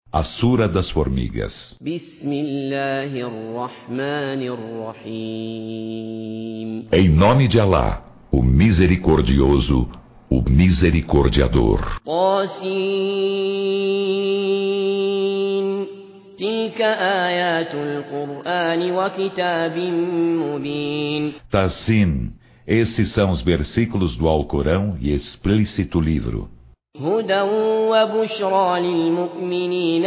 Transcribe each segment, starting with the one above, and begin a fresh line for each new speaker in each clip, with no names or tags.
A Sura das Formigas. Em nome de Alá, o Misericordioso, o Misericordiador. Tassin, esses são os versículos do Alcorão e explícito livro.
هدى وبشرى للمؤمنين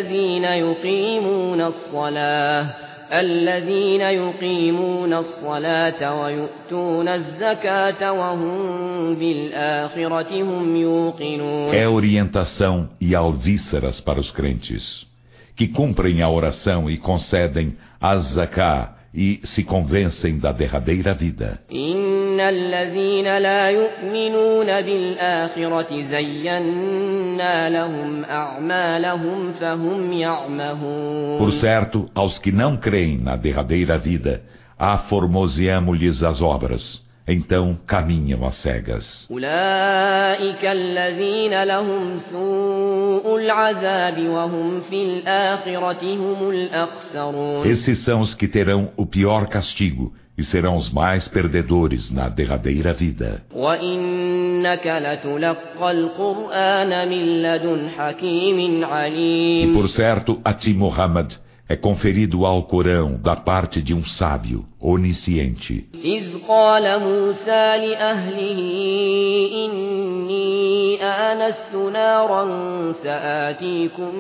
الذين يقيمون الصلاة ويؤتون الزكاة وهم بالآخرة هم يوقنون.
É orientação e alvíceras para os crentes, que cumprem a oração e concedem a zaká e se convencem da derradeira vida.
إن الذين لا يؤمنون بالآخرة زينا لهم أعمالهم فهم يعمهون.
Por certo, aos que não creem na derradeira vida, aformoseamo-lhes as obras, então caminham às cegas.
أولئك الذين لهم سوء العذاب وهم في الآخرة هم الأخسرون.
Esses são os que terão o pior castigo e serão os mais perdedores na derradeira vida.
وإنك لتلقى القرآن من لدن حكيم عليم.
E por certo, a ti, Muhammad, é conferido ao Corão da parte de um sábio, onisciente.
إذ قال موسى لأهله إني آنست نارا سآتيكم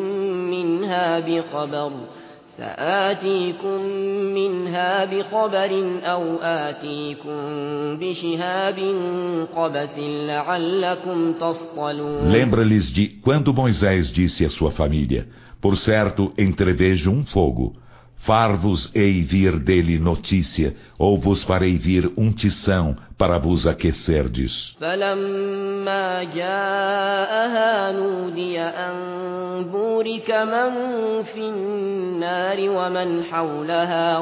منها بخبر أو آتيكم بشهاب قبس لعلكم تصطلون.
Lembra-lhes de quando Moisés disse à sua família: por certo, entrevejo um fogo. Far-vos-ei vir dele notícia, ou vos farei vir um tição para vos aquecerdes.
فلما جاءها نودي أن بورك من في النار ومن حولها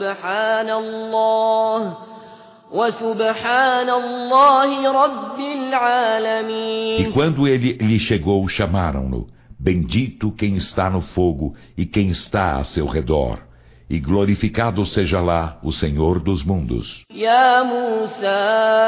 وسبحان الله رب العالمين.
E quando ele lhe chegou, chamaram-no: bendito quem está no fogo e quem está a seu redor, e glorificado seja lá o Senhor dos mundos.
يا موسى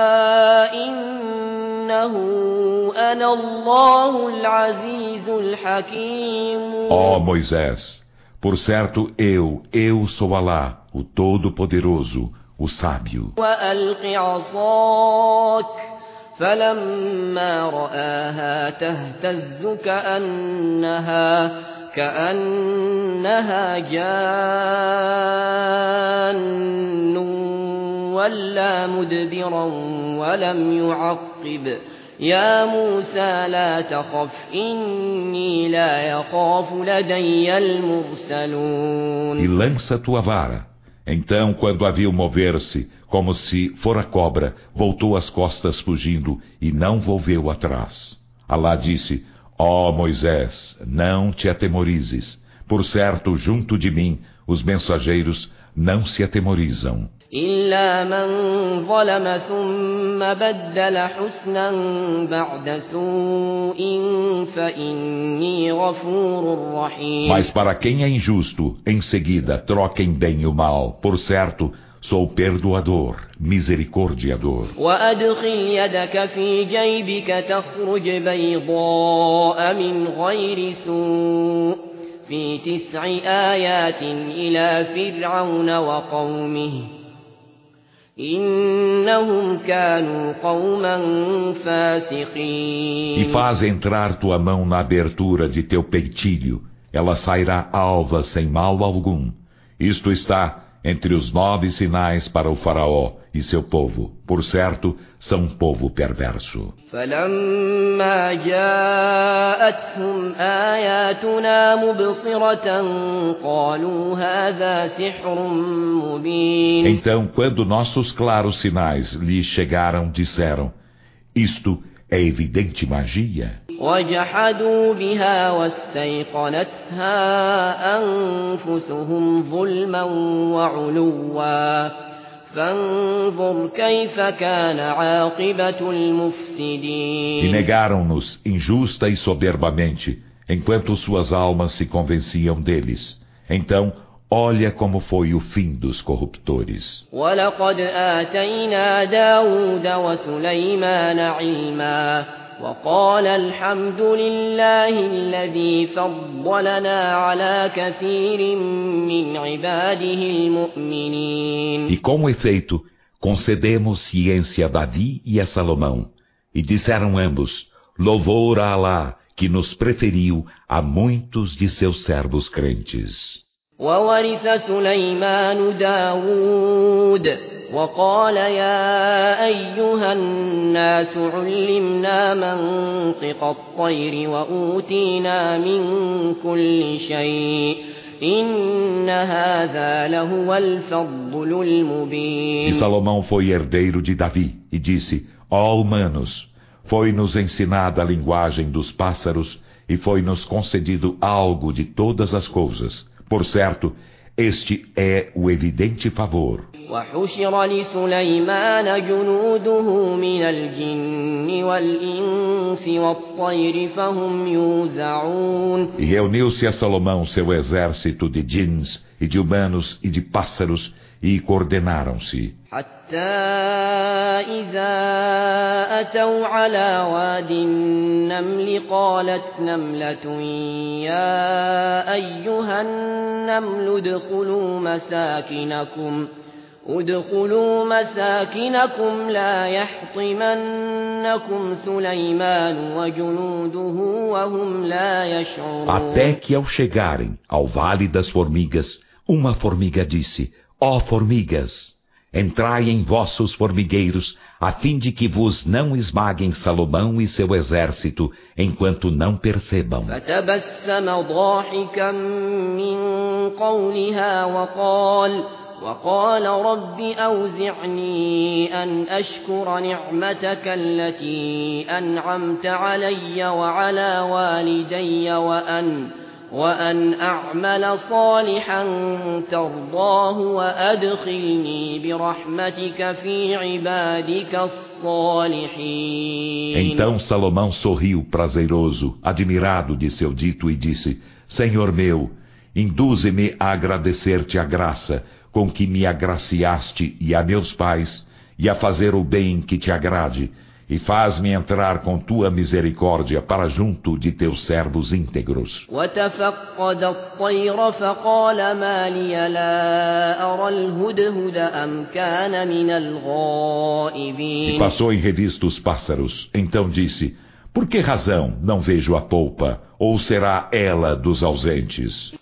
إنه أنا الله العزيز الحكيم.
Ó Moisés, por certo eu sou Alá, o Todo-Poderoso, o Sábio.
وألق عصاك فلما رآها تهتز كأنها جان ولا مدبرا ولم يعقب يا موسى لا تخف إني لا يخاف لدي المرسلون.
E lança tua vara. Então, quando a viu mover-se, como se fora cobra, voltou as costas fugindo e não volveu atrás. Alá disse: ó Moisés, não te atemorizes. Por certo, junto de mim, os mensageiros não se atemorizam.
إلا من ظلم ثم بدل حسنا بعد سوء فإني غفور رحيم.
Mas para quem é injusto, em seguida troquem bem o mal. Por certo, sou perdoador, misericordiador.
وأدخل يدك في جيبك تخرج بيضاء من غير سوء في 9 آيات إلى فرعون وقومه إنهم كانوا قوما فاسقين.
E faz entrar tua mão na abertura de teu peitilho, ela sairá alva sem mal algum. Isto está entre os 9 sinais para o faraó e seu povo. Por certo, são um povo perverso.
فلما جاءتهم آياتنا مبصرة قالوا هذا سحر مبين.
Então, quando nossos claros sinais lhes chegaram, disseram: isto é evidente magia.
وجحدوا بها واستيقنتها أنفسهم ظلما وعلوا فانظر كيف كان عاقبة المفسدين.
E negaram-nos injusta e soberbamente. enquanto suas almas se convenciam deles. Então, olha como foi o fim dos corruptores.
وَلَقَدْ آتَيْنَا دَاوُودَ وَسُلَيْمَانَ عِلْمًا وَقَالَ الْحَمْدُ لِلَّهِ الَّذِي فَضَّلَنَا عَلَى كَثِيرٍ مِّنْ عِبَادِهِ الْمُؤْمِنِينَ.
E com efeito, concedemos ciência a Davi e a Salomão. E disseram ambos, louvor a Alá, que nos preferiu a muitos de seus servos crentes.
وَوَرِثَ سُلَيْمَانُ دَاوُودَ وَقَالَ يَا أَيُّهَا النَّاسُ عُلِّمْنَا مَنطِقَ الطَّيْرِ وَأُوتِينَا مِن كُلِّ شَيْءٍ إِنَّ هَذَا لَهُوَ الْفَضْلُ الْمُبِينُ.
E Salomão foi herdeiro de Davi, e disse, ó humanos, foi-nos ensinada a linguagem dos pássaros, e foi-nos concedido algo de todas as coisas. Por certo, este é o evidente favor.
وَحُشِرَ لِسُلَيْمَانَ جُنُودُهُ مِنَ الْجِنِّ وَالْإِنسِ وَالطَّيْرِ فَهُمْ يُوزَعُونَ.
E reuniu-se a Salomão seu exército de djinns e de humanos e de pássaros, e coordenaram-se.
حتى إذا أتوا على واد النمل قالت نملة يا أيها النمل ادخلوا مساكنكم لا يحطمنكم سليمان وجنوده وهم لا يشعرون.
Até que ao chegarem ao Vale das Formigas, uma formiga disse, ó formigas, entrai em vossos formigueiros, a fim de que vos não esmaguem Salomão e seu exército, enquanto não percebam.
فتبسم ضاحكا من قولها وقال رب أوزعني أن أشكر نعمتك التي أنعمت علي وعلى والدي وأن أعمل صالحا ترضاه وأدخلني برحمتك في عبادك الصالحين.
Então Salomão sorriu prazeroso, admirado de seu dito, e disse, Senhor meu, induze-me a agradecer-te a graça com que me agraciaste e a meus pais, e a fazer o bem que te agrade, e faz-me entrar com tua misericórdia para junto de teus servos íntegros.
وتفقد الطير فقال ما لي لا أرى الهدهد أم كان من الغائبين.
E passou em revista os pássaros. Então disse, por que razão não vejo a polpa? Ou será ela dos ausentes?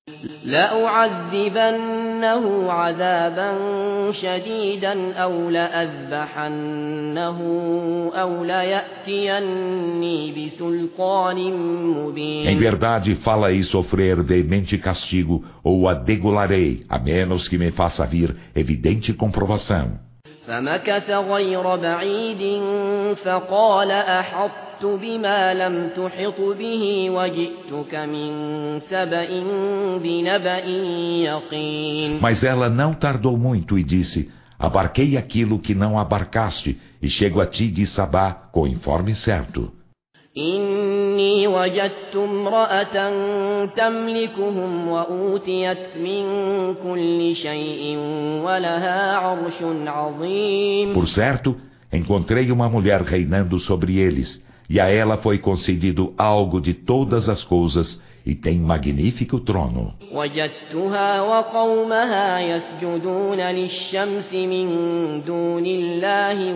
لأعذبنه عذابا شديدا أو لأذبحنه أو ليأتيني بسلطان مبين.
Em verdade, fala-ei sofrer veemente castigo, ou a degolarei, a menos que me faça vir evidente comprovação.
فمكث غير بعيد فقال أحطت بما لم تحط به وجئتك من سبأ بنبأ يقين.
Mas ela não tardou muito e disse, abarquei aquilo que não abarcaste, e chego a ti de Sabá com informe certo.
إني وجدت امرأة تملكهم وأوتيت من كل شيء ولها عرش عظيم.
Por certo, encontrei uma mulher reinando sobre eles, e a ela foi concedido algo de todas as coisas, e tem magnífico trono.
وجدتها وقومها يسجدون للشمس من دون الله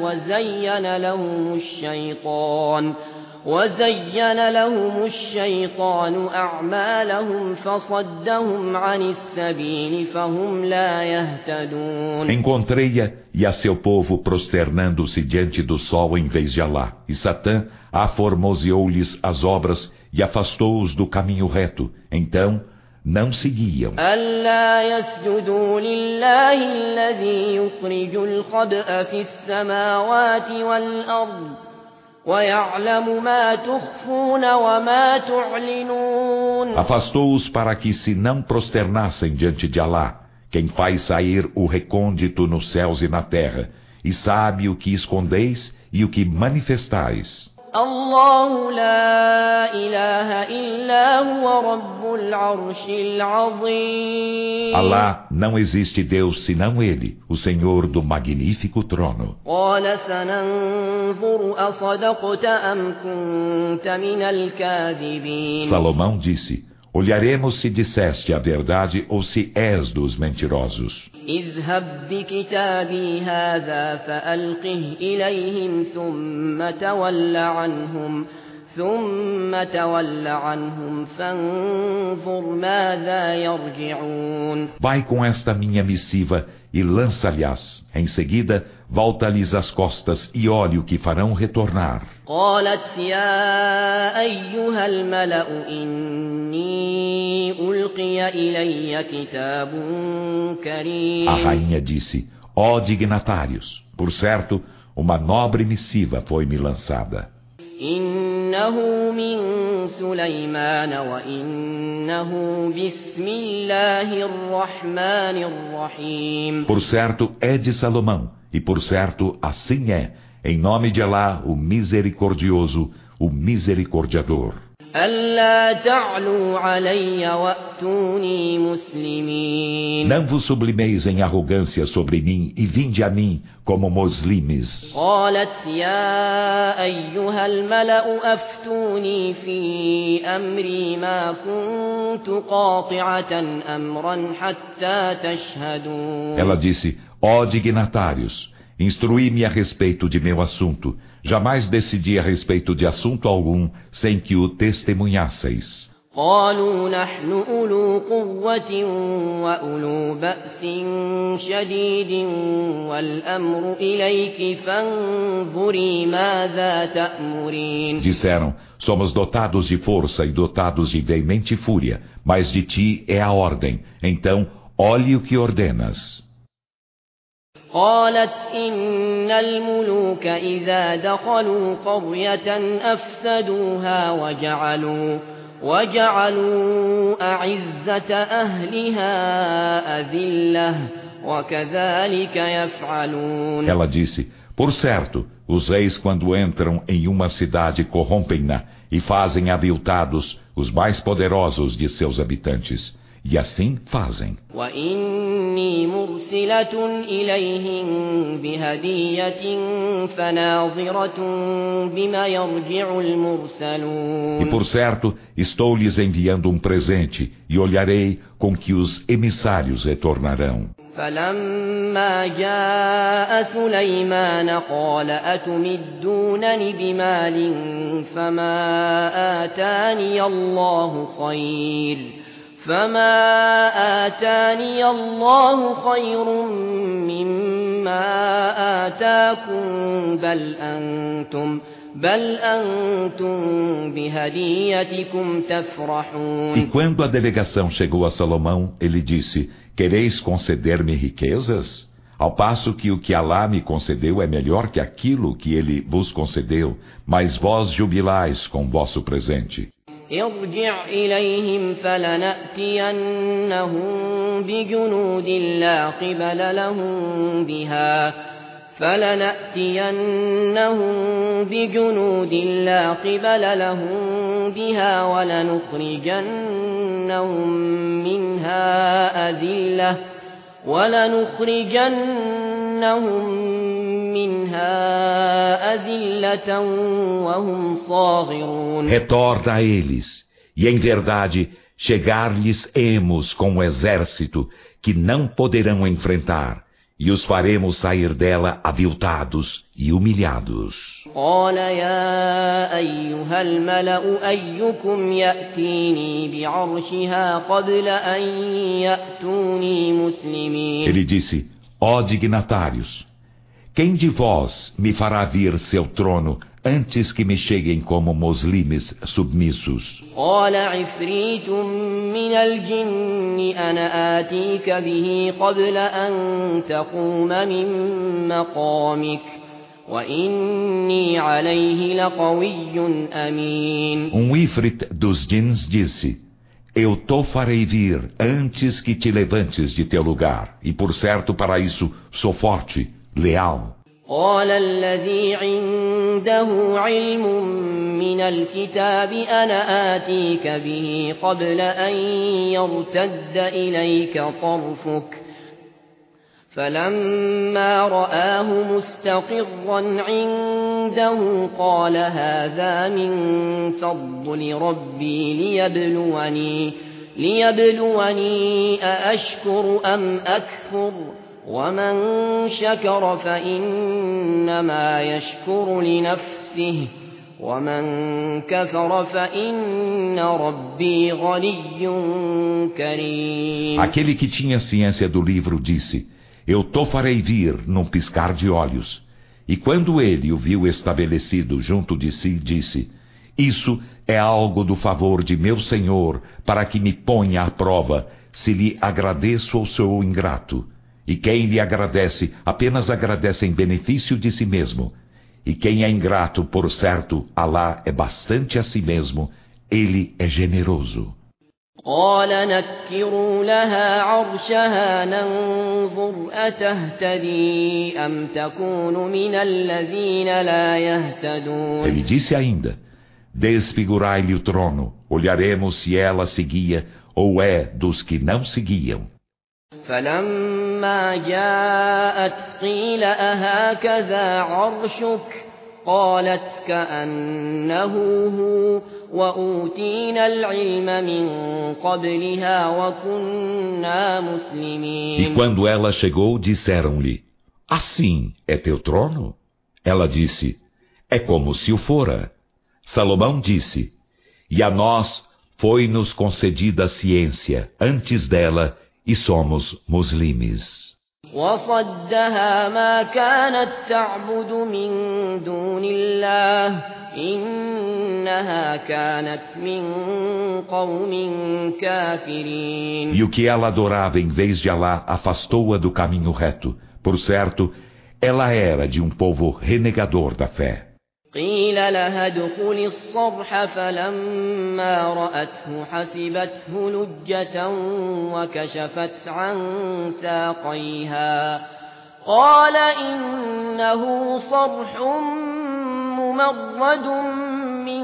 وزين لهم الشيطان أعمالهم فصدهم عن السبيل فهم لا يهتدون.
Encontrei-a e a seu povo prosternando-se diante do sol em vez de Alá, e Satã aformoseou-lhes as obras e afastou-os do caminho reto. Então não seguiam.
ألا يسجدوا لله الذي يخرج الخبأ في السماوات والأرض ويعلم ما تخفون وما تعلنون.
Afastou-os para que se não prosternassem diante de Alá, quem faz sair o recôndito nos céus e na terra, e sabe o que escondeis e o que manifestais.
الله لا إله إلا هو رب العرش العظيم.
Alá, não existe Deus senão Ele, o Senhor do magnífico trono.
قال سننظر أصدقت أم كنت من الكاذبين.
Salomão disse: olharemos se disseste a verdade ou se és dos mentirosos.
اذهب بكتابي هذا فألقه إليهم ثم تول عنهم فانظر ماذا يرجعون.
Vai com esta minha missiva e lança-lhes. Em seguida, volta-lhes as costas e olhe o que farão retornar.
قالت يا أيها الملأ إني ألقي إلي كتاب كريم.
A rainha disse: ó dignatários, por certo, uma nobre missiva foi-me lançada.
إنه من سليمان وإنه بسم الله الرحمن الرحيم.
Por certo, é de Salomão, e por certo, assim é, em nome de Alá, o misericordioso, o misericordiador.
ألا تعلوا علي وأتوني مسلمين.
Não vos sublimeis em arrogância sobre mim e vinde a mim como muslimes.
قالت يا أيها الملأ أفتوني في أمري ما كنت قاطعة أمرا حتى تشهدون.
Ela disse: ó dignatários, instruí-me a respeito de meu assunto. Jamais decidi a respeito de assunto algum sem que o testemunhasseis.
قالوا نحن أولو قوة وأولو بأس شديد والأمر إليك فانظري ماذا تأمرين.
Disseram: somos dotados de força e dotados de veemente fúria, mas de ti é a ordem. Então, olhe o que ordenas.
قالت إن الملوك إذا دخلوا قرية أفسدوها وجعلوا أعزة أهلها أذلة وكذلك يفعلون.
Ela disse: por certo, os reis quando entram em uma cidade corrompem-na e fazem aviltados os mais poderosos de seus habitantes. E assim fazem.
وإني مرسلة إليهم بهدية فناظرة بما يرجع المرسلون.
E por certo, estou-lhes enviando um presente e olharei com que os emissários retornarão.
فلما جاء سليمان قال أتمدونني بمال فما آتاني الله خير مما آتاكم بل أنتم بهديتكم تفرحون.
E quando a delegação chegou a Salomão, ele disse: quereis conceder-me riquezas? Ao passo que o que Alá me concedeu é melhor que aquilo que ele vos concedeu, mas vós jubilais com vosso presente.
ارجع إليهم فلنأتينهم بجنود لا قبل لهم بها ولنخرجنهم منها أذلة وهم صاغرون.
Retorna a eles, e em verdade chegar-lhes-emos com um exército que não poderão enfrentar, e os faremos sair dela aviltados e humilhados.
قال يا أيها الملأ أيكم يأتيني بعرشها قبل أن يأتوني مسلمين.
Ele disse: ó dignatários, quem de vós me fará vir seu trono antes que me cheguem como muslimes submissos?
قال عفريت من الجن أنا آتيك به قبل أن تقوم من مقامك وإني عليه لقوي أمين.
Ifrit dos djinns disse: eu te farei vir antes que te levantes de teu lugar, e por certo para isso sou forte, leal.
قال الذي عنده علم من الكتاب أنا آتيك به قبل أن يرتد إليك طرفك فلما رآه مستقرا عنده قال هذا من فضل ربي ليبلوني أأشكر أم أكفر ومن شكر فإنما يشكر لنفسه ومن كفر فإن ربي غني كريم.
Aquele que tinha ciência do livro disse: Eu te farei vir num piscar de olhos. E quando ele o viu estabelecido junto de si, disse: Isso é algo do favor de meu Senhor, para que me ponha à prova, se lhe agradeço ou sou ingrato. E quem lhe agradece, apenas agradece em benefício de si mesmo. E quem é ingrato, por certo, Alá é bastante a si mesmo, ele é generoso.
قال نكروا لها عرشها ننظر أتهتدي أم تكون من الذين لا يهتدون.
Ele disse ainda: Desfigurai-lhe o trono, olharemos se ela seguia ou é dos que não seguiam.
فلما جاءت قيل أهكذا عرشك قالت كأنه هو وأوتينا العلم من قبلها وكنا مسلمين.
E quando ela chegou, disseram-lhe: Assim é teu trono? Ela disse: É como se o fora. Salomão disse: E a nós foi-nos concedida a ciência antes dela, e somos muslimes.
وصدها ما كانت تعبد من دون الله إنها كانت من قوم كافرين.
E o que ela adorava em vez de Alá afastou-a do caminho reto. Por certo, ela era de um povo renegador da fé.
قيل لها ادخلي الصرح فلما رأته حسبته لجة وكشفت عن ساقيها قال إنه صرح ممرد من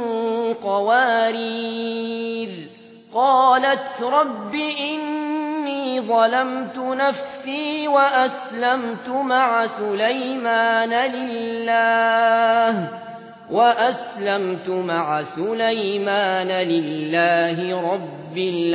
قوارير قالت رب إني ظلمت نفسي وأسلمت مع سليمان لله رب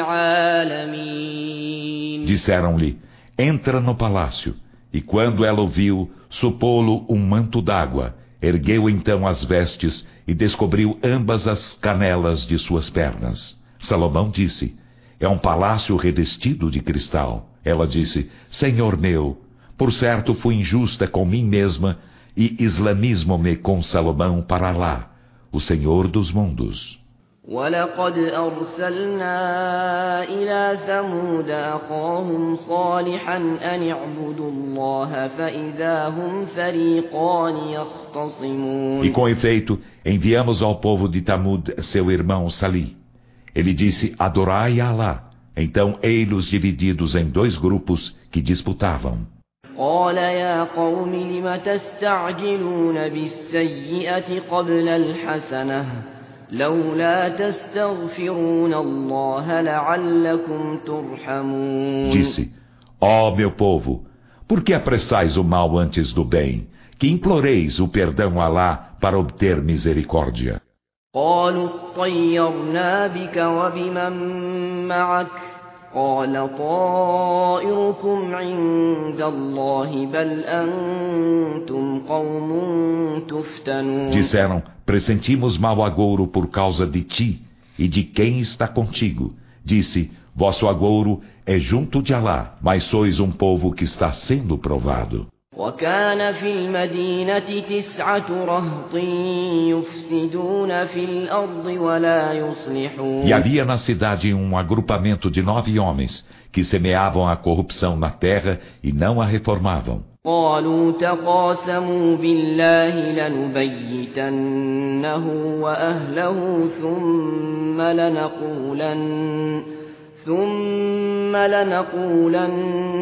العالمين.
Disseram-lhe: Entra no palácio. E quando ela o viu, supô-lo um manto d'água, ergueu então as vestes e descobriu ambas as canelas de suas pernas. Salomão disse: É um palácio revestido de cristal. Ela disse: Senhor meu, por certo fui injusta com mim mesma e islamismo-me com Salomão para Alá, o Senhor dos mundos.
وَلَقَدْ أَرْسَلْنَا إِلَى ثَمُودَ أَخَاهُمْ صَالِحًا أَنِ اعْبُدُوا اللَّهَ فَإِذَا هُمْ فَرِيقَانِ يَخْتَصِمُونَ.
E com efeito, enviamos ao povo de Tamud seu irmão Salih. Ele disse: Adorai a Alá. Então, ei-los divididos em dois grupos que disputavam.
قال يا قوم لم تستعجلون بالسيئة قبل الحسنة لولا تستغفرون الله لعلكم ترحمون.
Disse: Ó meu povo, por que apressais o mal antes do bem? Que imploreis o perdão a Alá para obter misericórdia.
قالوا اطيرنا بك وبمن معك قال طائركم عند الله بل أنتم قوم تفتنون.
Disseram: Pressentimos mau agouro por causa de ti e de quem está contigo. Disse: Vosso agouro é junto de Alá, mas sois um povo que está sendo provado.
وكان في المدينة 9 رهط يفسدون في الأرض ولا يصلحون.
E havia na cidade um agrupamento de 9 homens que semeavam a corrupção na terra e não a reformavam.
قالوا تقاسموا بالله لنبيتنه وأهله ثم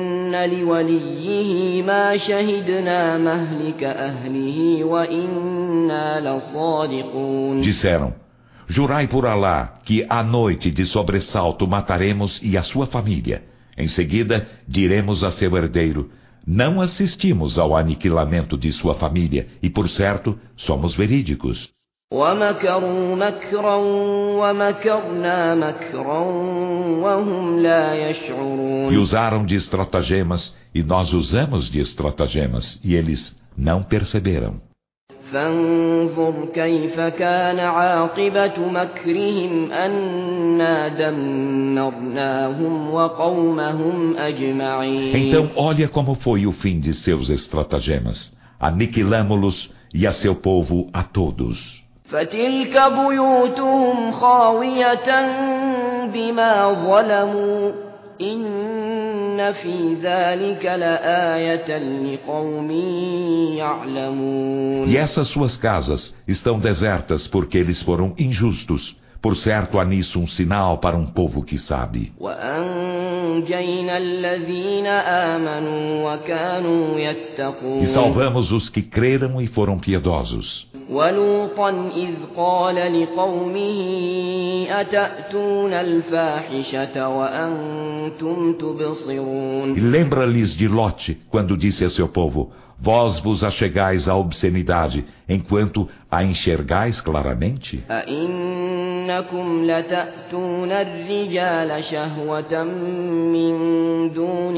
لنقولن لوليه ما شهدنا مهلك أهله وإنا إنا لصادقون.
Disseram: Jurai por Alá que à noite de sobressalto mataremos e a sua família. Em seguida, diremos a seu herdeiro: Não assistimos ao aniquilamento de sua família e, por certo, somos verídicos.
ومكروا مكرا ومكرنا مكرا وهم لا يشعرون.
E usaram de estratagemas, e nós usamos de estratagemas, e eles não perceberam.
فانظر كيف كان عاقبة مكرهم أنا دمرناهم وقومهم أجمعين.
Então olha como foi o fim de seus estratagemas. Aniquilamo-los e a seu povo a todos.
فتلك بيوتهم خاوية بما ظلموا إن في ذلك لآية لقوم يعلمون.
E essas suas casas estão desertas porque eles foram injustos. Por certo, há nisso um sinal para um povo que sabe.
وأنجينا الذين آمنوا وكانوا يتقون.
E salvamos os que creram e foram piedosos.
ولوطا إذ قال لقومه أتأتون الفاحشة وأنتم تبصرون.
E lembra-lhes de Lote, quando disse a seu povo: Vós vos achegais à obscenidade, enquanto a enxergais claramente?
أئنكم لتأتون الرجال شهوة من دون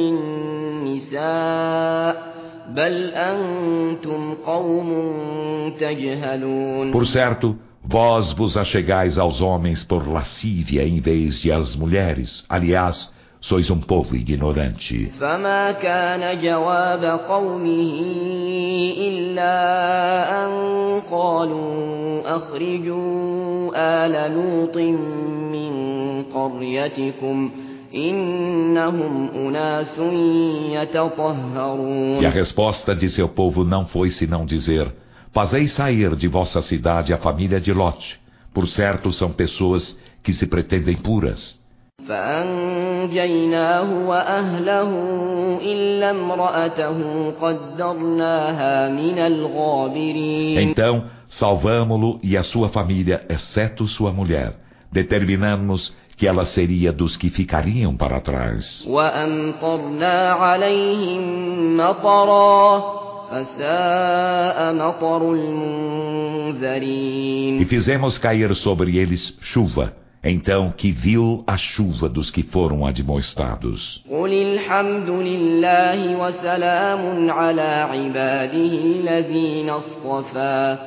النساء بل أنتم قوم تجهلون.
Por certo, vós vos achegais aos homens por lascívia em vez de às mulheres. Aliás, sois um povo ignorante.
فما كان جواب قومه إلا أن قالوا أخرجوا آل لوط من قريتكم إنهم أناس يتطهرون.
E a resposta de seu povo não foi senão dizer: Fazei sair de vossa cidade a família de Lot. Por certo, são pessoas que se pretendem puras.
فأنجيناه وأهله إلا امرأته قدرناها من الغابرين.
Então, salvamo-lo e a sua família, exceto sua mulher. Determinamos que ela seria dos que ficariam para trás.
وأمطرنا عليهم مطرا فساء مطر المنذرين.
E fizemos cair sobre eles chuva. Então, que vil a chuva dos que foram admoestados.
قل الحمد لله وسلام على عباده الذين اصطفى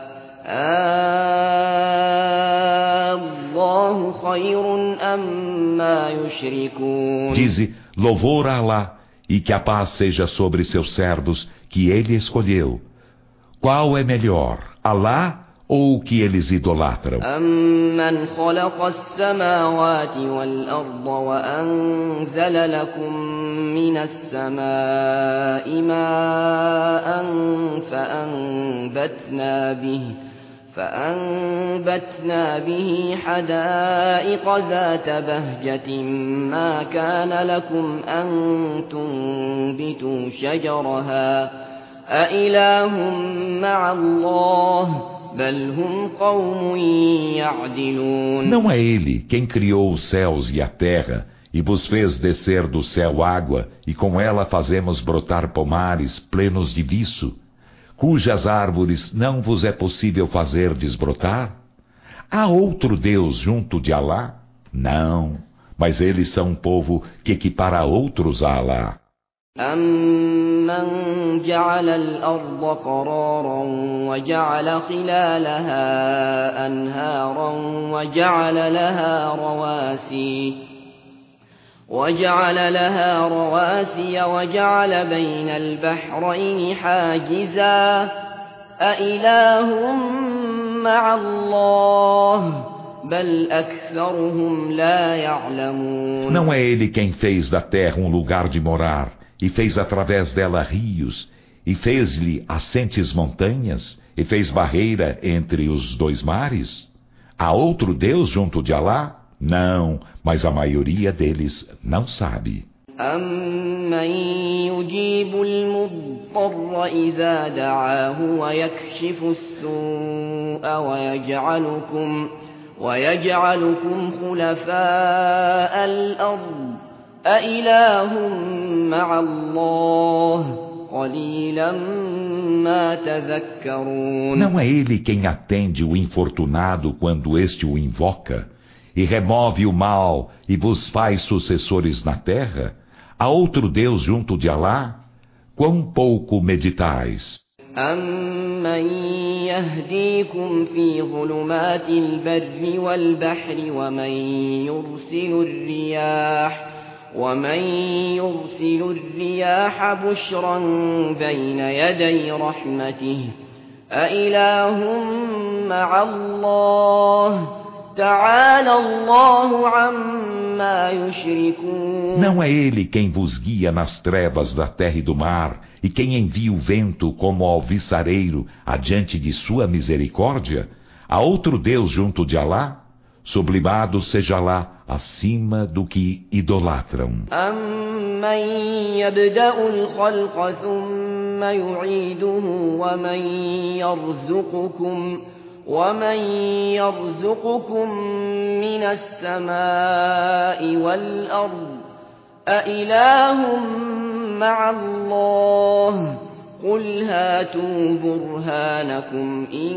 الله خير أما يشركون.
Dize, louvor a Alá, e que a paz seja sobre seus servos que ele escolheu. Qual é melhor, Alá ou o que eles idolatram?
أمن خلق السماوات والأرض وأنزل لكم من السماء ماء فأنبتنا به حدائق ذات بهجة ما كان لكم أن تنبتوا شجرها أإله مع الله بل هم قوم يعدلون.
Não é ele quem criou os céus e a terra e vos fez descer do céu água e com ela fazemos brotar pomares plenos de viço, cujas árvores não vos é possível fazer desbrotar? Há outro Deus junto de Alá? Não, mas eles são um povo que equipara outros a Alá.
أَمَّنْ جَعَلَ الْأَرْضَ قَرَارًا وَجَعَلَ خِلَالَهَا أَنْهَارًا وَجَعَلَ لَهَا رواسي وَجَعَلَ بَيْنَ الْبَحْرَيْنِ حَاجِزًا أَإِلَٰهٌ مَّعَ اللَّهِ بل أكثرهم لا يعلمون.
Não é ele quem fez da terra um lugar de morar, e fez através dela rios, e fez-lhe assentes montanhas, e fez barreira entre os dois mares? Há outro Deus junto de Alá? Não, mas a maioria deles não sabe.
أَمَّن يُجِيبُ الْمُضْطَرَّ إِذَا دَعَاهُ وَيَكْشِفُ السُّوءَ وَيَجْعَلُكُمْ خُلَفَاءَ الْأَرْضِ أَإِلَٰهٌ مَّعَ اللَّهِ قَلِيلًا مَّا تَذَكَّرُونَ.
Não é ele quem atende o infortunado quando este o invoca, e remove o mal e vos faz sucessores na terra? Há outro Deus junto de Alá? Quão pouco meditais!
أَمَّن يَهْدِيكُمْ فِي ظُلُمَاتِ الْبَرِّ وَالْبَحْرِ ومن يرسل الرياح بشرا بين يدي رحمته أإله مع الله تعالى الله عما يشركون.
Não é ele quem vos guia nas trevas da terra e do mar, e quem envia o vento como alviçareiro adiante de sua misericórdia? Há outro Deus junto de Alá? Sublimado seja Alá acima do que idolatram.
أَمَّن يَبْدَأُ الْخَلْقَ ثُمَّ يُعِيدُهُ ومن يرزقكم من السماء والأرض أإله مع الله قل هاتوا برهانكم إن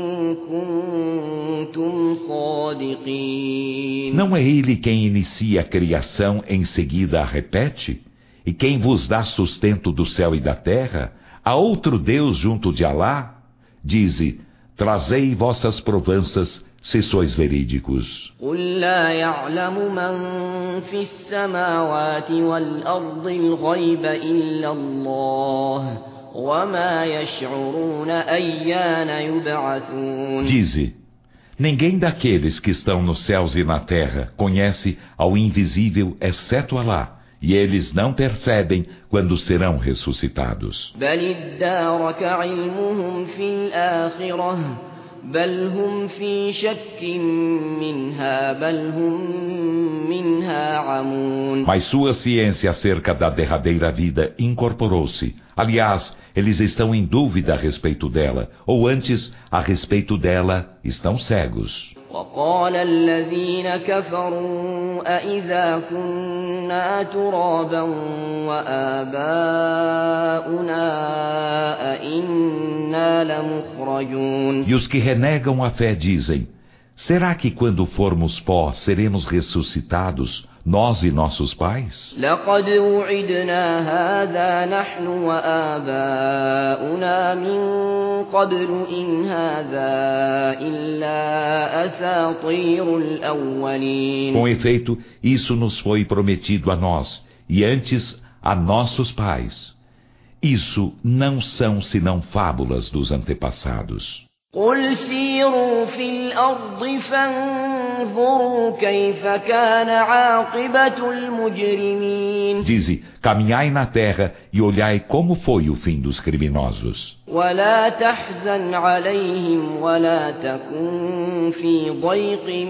كنتم صادقين.
Não é ele quem inicia a criação em seguida a repete? E quem vos dá sustento do céu e da terra? Há outro Deus junto de Alá? Dize, trazei vossas provanças, se sois verídicos.
قل لا يعلم من في السماوات والأرض الغيب إلا الله وما يشعرون أيان يبعثون.
Dize, ninguém daqueles que estão nos céus e na terra conhece ao invisível exceto Alá, e eles não percebem quando serão ressuscitados.
بل ادارك علمهم في الآخرة بل هم في شك منها بل هم منها عمون.
Mas sua ciência acerca da derradeira vida incorporou-se. Aliás, eles estão em dúvida a respeito dela, ou antes, a respeito dela, estão cegos.
وقال الذين كفروا أإذا كنا ترابا وآباؤنا أإنا لمخرجون.
E os que renegam a fé dizem, será que quando formos pó seremos ressuscitados, nós e nossos pais?
لقد وعدنا هذا نحن وآباؤنا من قبل إن هذا إلا أساطير الأولين.
Com efeito, isso nos foi prometido a nós, e antes a nossos pais. Isso não são senão fábulas dos antepassados.
قل سيروا في الأرض فانظروا كيف كان عاقبة المجرمين.
Dize, caminhai na terra e olhai como foi o fim dos criminosos.
ولا تحزن عليهم ولا تكن في ضيق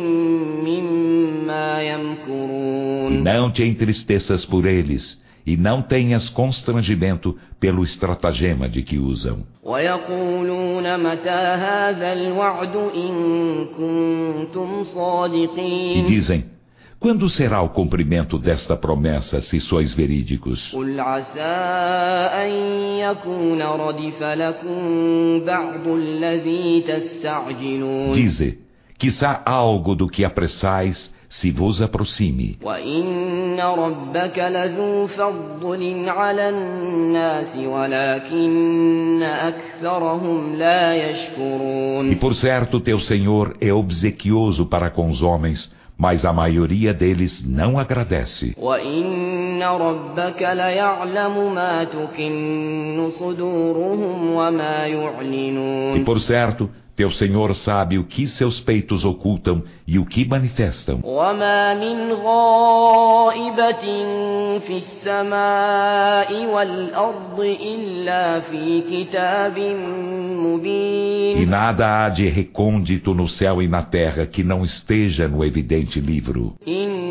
مما يمكرون.
E não te entristeças por eles, e não tenhas constrangimento pelo estratagema de que usam.
ويقولون متى هذا الوعد إن كنتم صادقين.
E dizem, quando será o cumprimento desta promessa, se sois verídicos?
قل عسى أن يكون ردف لكم بعض الذي تستعجلون.
Dize, quizá algo do que apressais se vos aproxime.
وَإِنَّ رَبَّكَ لَذُو فَضْلٍ عَلَى النَّاسِ وَلَكِنَّ أَكْثَرَهُمْ لَا يَشْكُرُونَ.
E por certo teu Senhor é obsequioso para com os homens, mas a maioria deles não agradece.
وَإِنَّ رَبَّكَ لَيَعْلَمُ مَا تُكِنُّ صُدُورُهُمْ وَمَا يُعْلِنُونَ.
E por certo teu Senhor sabe o que seus peitos ocultam e o que manifestam.
وَمَا مِنْ غَائِبَةٍ فِي السَّمَاءِ وَالْأَرْضِ إِلَّا فِي كِتَابٍ مُبِينٍ.
E nada há de recôndito no céu e na terra que não esteja no evidente livro.
إِنَّ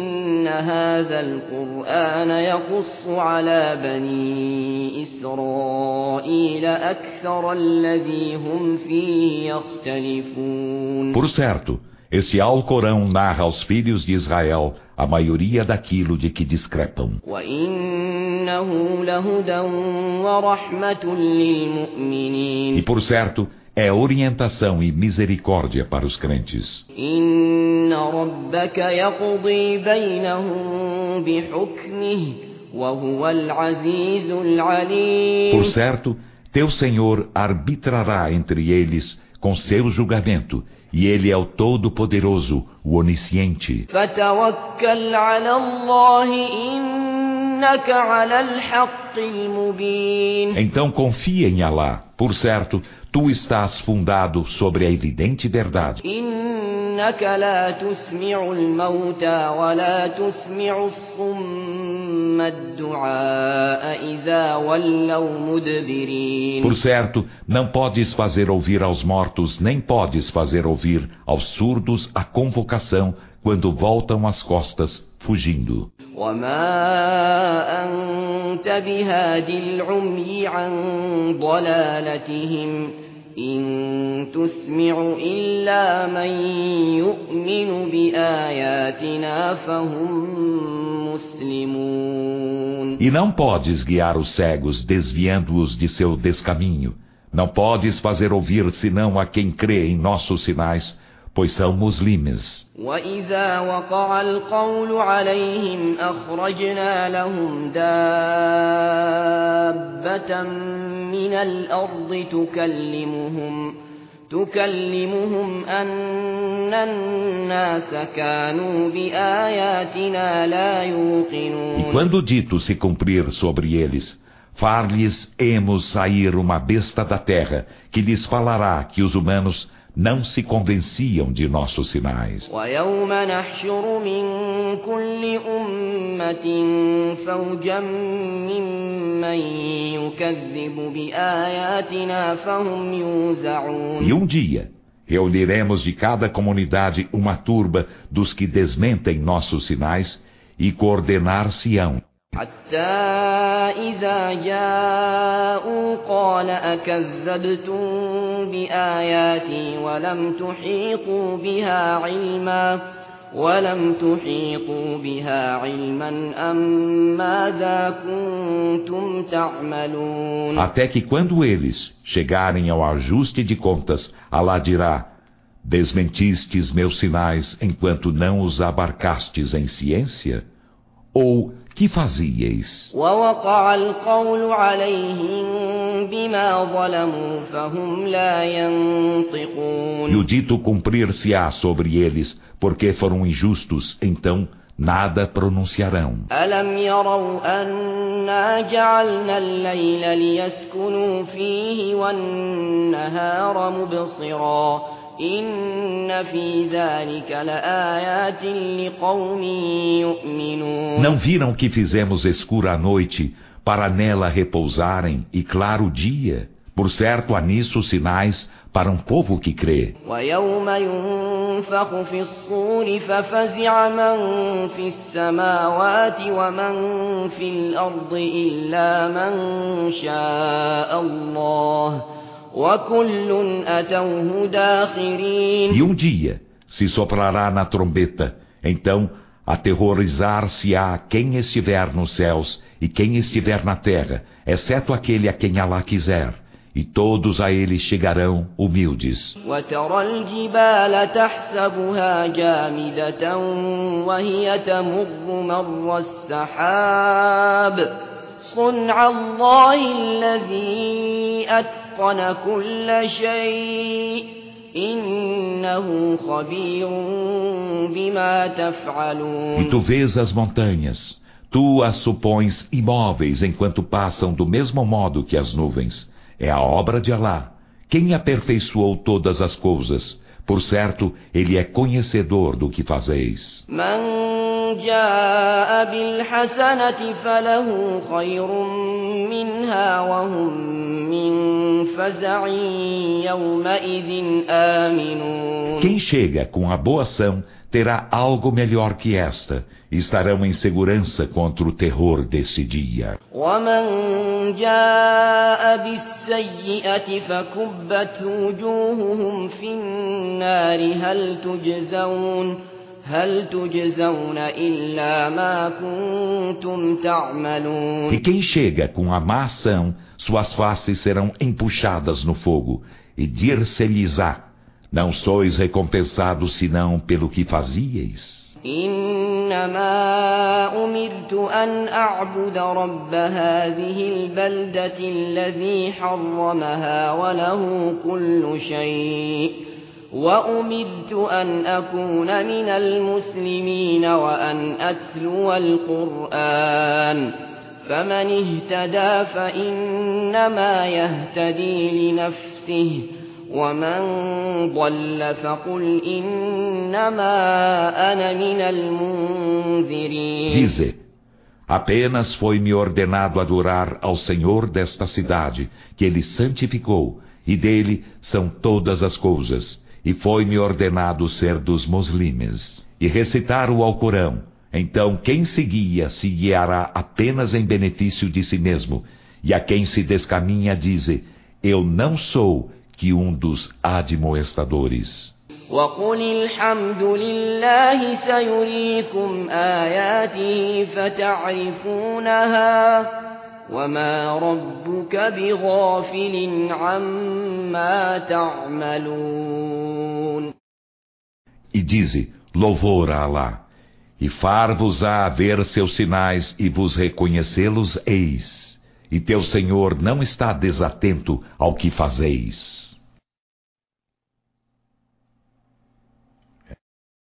هذا القرآن يقص على بني إسرائيل أكثر الذي هم فيه يختلفون.
Por certo, este Alcorão narra aos filhos de Israel a maioria daquilo de que discrepam.
وإنه لهدى ورحمة للمؤمنين.
E por certo, é orientação e misericórdia para os crentes.
إن ربك يقضي بينهم بحكمه وهو العزيز العليم.
Por certo, teu Senhor arbitrará entre eles com seu julgamento, e Ele é o Todo-Poderoso, o Onisciente.
فتوكل على الله إنك على الحق المبين.
Então confia em Alá. Por certo, tu estás fundado sobre a evidente verdade.
إنك لا تسمع الموتى ولا تسمع الصم الدعاء إذا ولوا مدبرين.
Por certo, não podes fazer ouvir aos mortos, nem podes fazer ouvir aos surdos a convocação quando voltam as costas, fugindo.
وما أنت بهاد العمي عن ضلالتهم إن تسمع إلا من يؤمن بآياتنا فهم مسلمون.
E não podes guiar os cegos, desviando-os de seu descaminho. Não podes fazer ouvir senão a quem crê em nossos sinais, pois são muslimes.
وإذا وقع القول عليهم أخرجنا لهم دابة من الأرض تكلمهم أن الناس كانوا بآياتنا لا يوقنون.
E quando dito se cumprir sobre eles, far-lhes-emos sair uma besta da terra, que lhes falará que os humanos não se convenciam de nossos sinais.
ويوم نحشر من كل أمة فوجا ممن يكذب بآياتنا فهم يوزعون.
E um dia reuniremos de cada comunidade uma turba dos que desmentem nossos sinais e coordenar-se-ão.
حتى إذا جاءوا قال أكذبتم بآياتي ولم تحيطوا بها علما أم ماذا كنتم تعملون.
Até que quando eles chegarem ao ajuste de contas, Alá dirá: desmentistes meus sinais enquanto não os abarcastes em ciência? Ou que fazieis?
ووقع القول عليهم بما ظلموا فهم لا ينطقون.
E o dito cumprir-se-á sobre eles, porque foram injustos, então nada pronunciarão.
ألم يروا أنا جعلنا الليل ليسكنوا فيه والنهار مبصرا إن في ذلك لآيات لقوم يؤمنون.
Não viram que fizemos escura a noite para nela repousarem e claro o dia? Por certo há nisso sinais para um povo que crê.
ويوم ينفخ في الصور ففزع من في السماوات ومن في الأرض إلا من شاء الله وكل أتوه داخرين.
E um dia se soprará na trombeta, então aterrorizar-se-á quem estiver nos céus e quem estiver na terra, exceto aquele a quem Alá quiser, e todos a ele chegarão humildes.
وترى الجبال تحسبها جامدة وهي تمر مر السحاب صنع الله الذي أتقن كل شيء إنه خبير بما تفعلون.
E tu vês as montanhas, tu as supões imóveis enquanto passam do mesmo modo que as nuvens. É a obra de Alá. Quem aperfeiçoou todas as coisas? Por certo, Ele é conhecedor do que fazeis.
من جاء بالحسنة فله خير منها وهم من فزع يومئذ آمنون.
Quem chega com a boa ação terá algo melhor que esta, e estarão em segurança contra o terror desse dia.
ومن جاء بالسيئة فكبت وجوههم في النار هل تجزون إلا ما كنتم تعملون.
E quem chega com a má ação, suas faces serão empuxadas no fogo, e dir-se-lhes-á: não sois recompensados senão pelo que fazieis.
إنما أمرت أن أعبد رب هذه البلدة الذي حرمها وله كل شيء وأمرت أن أكون من المسلمين وأن أتلو القرآن فمن اهتدى فإنما يهتدي لنفسه ومن ضل فقل إنما أنا من المنذرين.
Dize: apenas foi-me ordenado adorar ao Senhor desta cidade, que Ele santificou, e dele são todas as coisas, e foi-me ordenado ser dos muslimes, e recitar o Alcorão. Então quem se guiará apenas em benefício de si mesmo, e a quem se descaminha dize: eu não sou que um dos admoestadores.
وقل الحمد لله سيريكم آياته فتعرفونها وما ربك بغافل عما تعملون.
E dize: louvor a Alá, e far-vos-á ver seus sinais e vos reconhecê-los eis, e teu Senhor não está desatento ao que fazeis.